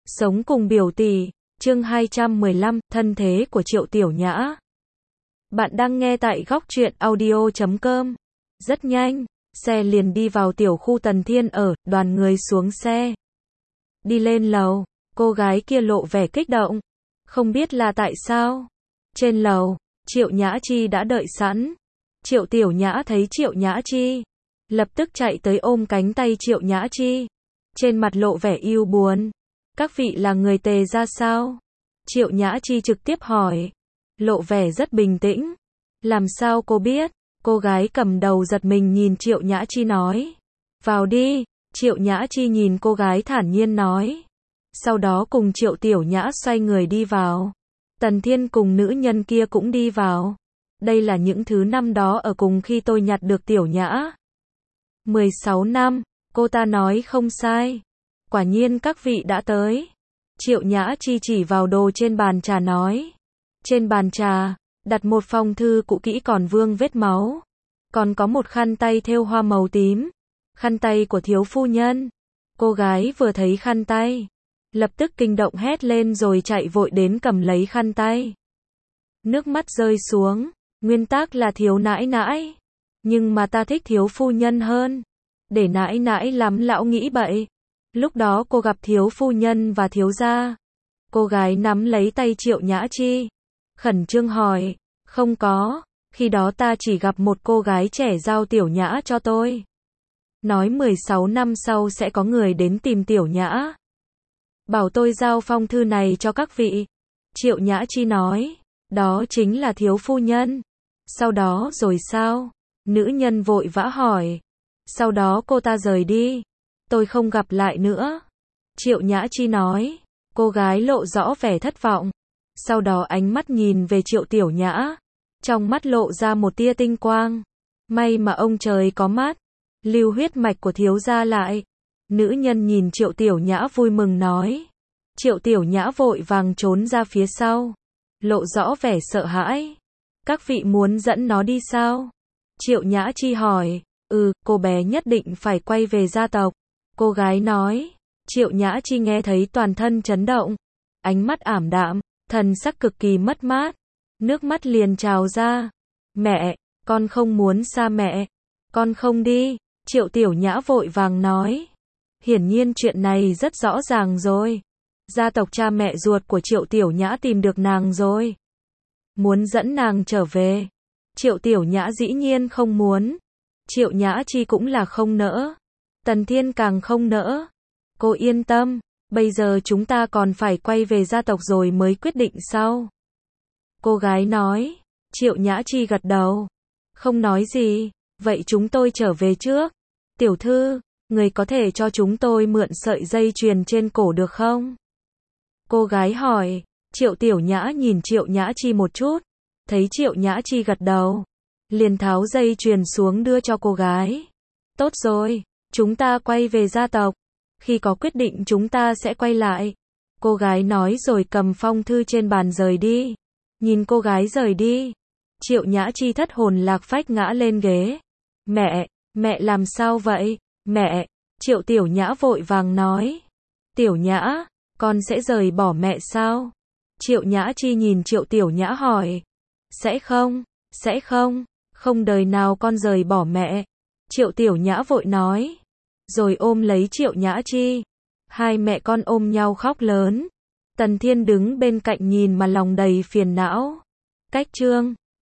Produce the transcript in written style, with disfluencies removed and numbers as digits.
Sống cùng biểu tỷ, chương 215, thân thế của Triệu Tiểu Nhã. Bạn đang nghe tại góc truyện audio.com. Rất nhanh, xe liền đi vào tiểu khu Tần Thiên ở, đoàn người xuống xe. Đi lên lầu, cô gái kia lộ vẻ kích động. Không biết là tại sao. Trên lầu, Triệu Nhã Chi đã đợi sẵn. Triệu Tiểu Nhã thấy Triệu Nhã Chi, lập tức chạy tới ôm cánh tay Triệu Nhã Chi. Trên mặt lộ vẻ yêu buồn. Các vị là người Tề ra sao? Triệu Nhã Chi trực tiếp hỏi. Lộ vẻ rất bình tĩnh. Làm sao cô biết? Cô gái cầm đầu giật mình nhìn Triệu Nhã Chi nói. Vào đi. Triệu Nhã Chi nhìn cô gái thản nhiên nói. Sau đó cùng Triệu Tiểu Nhã xoay người đi vào. Tần Thiên cùng nữ nhân kia cũng đi vào. Đây là những thứ năm đó ở cùng khi tôi nhặt được Tiểu Nhã. 16 năm, cô ta nói không sai. Quả nhiên các vị đã tới. Triệu Nhã Chi chỉ vào đồ trên bàn trà nói. Trên bàn trà, đặt một phong thư cũ kỹ còn vương vết máu. Còn có một khăn tay thêu hoa màu tím. Khăn tay của thiếu phu nhân. Cô gái vừa thấy khăn tay, lập tức kinh động hét lên rồi chạy vội đến cầm lấy khăn tay. Nước mắt rơi xuống. Nguyên tắc là thiếu nãi nãi. Nhưng mà ta thích thiếu phu nhân hơn. Để nãi nãi lắm lão nghĩ bậy. Lúc đó cô gặp thiếu phu nhân và thiếu gia. Cô gái nắm lấy tay Triệu Nhã Chi. Khẩn trương hỏi. Không có. Khi đó ta chỉ gặp một cô gái trẻ giao Tiểu Nhã cho tôi. Nói 16 năm sau sẽ có người đến tìm Tiểu Nhã. Bảo tôi giao phong thư này cho các vị. Triệu Nhã Chi nói. Đó chính là thiếu phu nhân. Sau đó rồi sao? Nữ nhân vội vã hỏi. Sau đó cô ta rời đi. Tôi không gặp lại nữa. Triệu Nhã Chi nói. Cô gái lộ rõ vẻ thất vọng. Sau đó ánh mắt nhìn về Triệu Tiểu Nhã. Trong mắt lộ ra một tia tinh quang. May mà ông trời có mắt. Lưu huyết mạch của thiếu gia lại. Nữ nhân nhìn Triệu Tiểu Nhã vui mừng nói. Triệu Tiểu Nhã vội vàng trốn ra phía sau. Lộ rõ vẻ sợ hãi. Các vị muốn dẫn nó đi sao? Triệu Nhã Chi hỏi. Cô bé nhất định phải quay về gia tộc. Cô gái nói. Triệu Nhã Chi nghe thấy toàn thân chấn động. Ánh mắt ảm đạm, thần sắc cực kỳ mất mát. Nước mắt liền trào ra. Mẹ, con không muốn xa mẹ. Con không đi. Triệu Tiểu Nhã vội vàng nói. Hiển nhiên chuyện này rất rõ ràng rồi. Gia tộc cha mẹ ruột của Triệu Tiểu Nhã tìm được nàng rồi. Muốn dẫn nàng trở về. Triệu Tiểu Nhã dĩ nhiên không muốn. Triệu Nhã Chi cũng là không nỡ. Tần Thiên càng không nỡ. Cô yên tâm, bây giờ chúng ta còn phải quay về gia tộc rồi mới quyết định sau. Cô gái nói. Triệu Nhã Chi gật đầu. Không nói gì, vậy chúng tôi trở về trước. Tiểu thư, người có thể cho chúng tôi mượn sợi dây chuyền trên cổ được không? Cô gái hỏi. Triệu Tiểu Nhã nhìn Triệu Nhã Chi một chút. Thấy Triệu Nhã Chi gật đầu. Liền tháo dây chuyền xuống đưa cho cô gái. Tốt rồi, chúng ta quay về gia tộc. Khi có quyết định chúng ta sẽ quay lại. Cô gái nói rồi cầm phong thư trên bàn rời đi. Nhìn cô gái rời đi. Triệu Nhã Chi thất hồn lạc phách ngã lên ghế. Mẹ làm sao vậy? Mẹ, Triệu Tiểu Nhã vội vàng nói. Tiểu Nhã, con sẽ rời bỏ mẹ sao? Triệu Nhã Chi nhìn Triệu Tiểu Nhã hỏi. Sẽ không, không đời nào con rời bỏ mẹ. Triệu Tiểu Nhã vội nói. Rồi ôm lấy Triệu Nhã Chi. Hai mẹ con ôm nhau khóc lớn. Tần Thiên đứng bên cạnh nhìn mà lòng đầy phiền não. Cách chương